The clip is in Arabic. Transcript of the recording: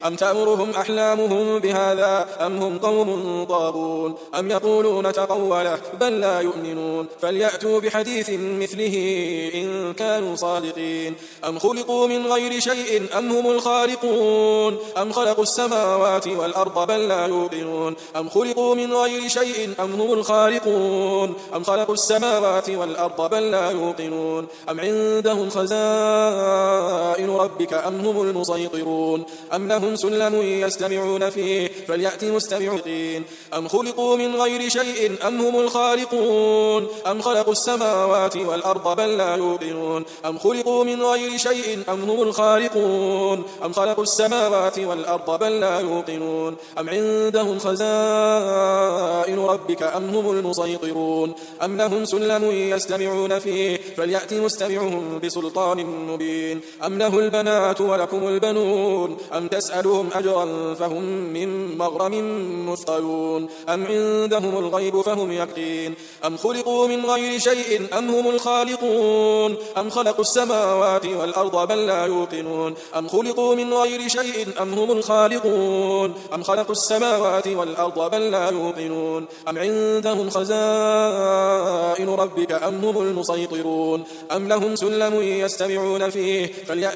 أم تأمرهم أحلامهم بهذا أم هم قوم طاغون أم يقولون تقوله بل لا يؤمنون فليأتوا بحديث مثله إن كانوا صادقين أم خلقوا من غير شيء أم هم الخالقون أم خلقوا السماوات والأرض بل لا يوقنون أم خلقوا من غير شيء أم هم الخالقون أم خلقوا السماوات والأرض بل لا يوقنون أم عندهم خزائن ربك أم هم المسيطرون أم لهم سلم يستمعون فيه فليأت مستمعين أم خلقوا من غير شيء أم هم الخالقون أم خلقوا السماوات والأرض بل لا يوقنون أم خلقوا من غير شيء أم هم الخالقون أم خلقوا السماوات والأرض بل لا يوقنون أم عندهم خزائن ربك أم هم المسيطرون أم لهم سلم يستمعون فيه فليأت مستمعهم بسلطان مبين أم له البنات ولكم البنون أم تسألهم أجرا فهم من مغرم مثقلون أم عندهم الغيب فهم يكتين أم خلقوا من غير شيء أم هم الخالقون أم خلقوا السماوات والأرض بل لا يوقنون أم خلقوا من غير شيء أم هم الخالقون أم خلقوا السماوات والأرض بل لا يوقنون أم عندهم خزائن ربك أم هم المسيطرون أم لهم سلم يستمعون فيه فليأتوا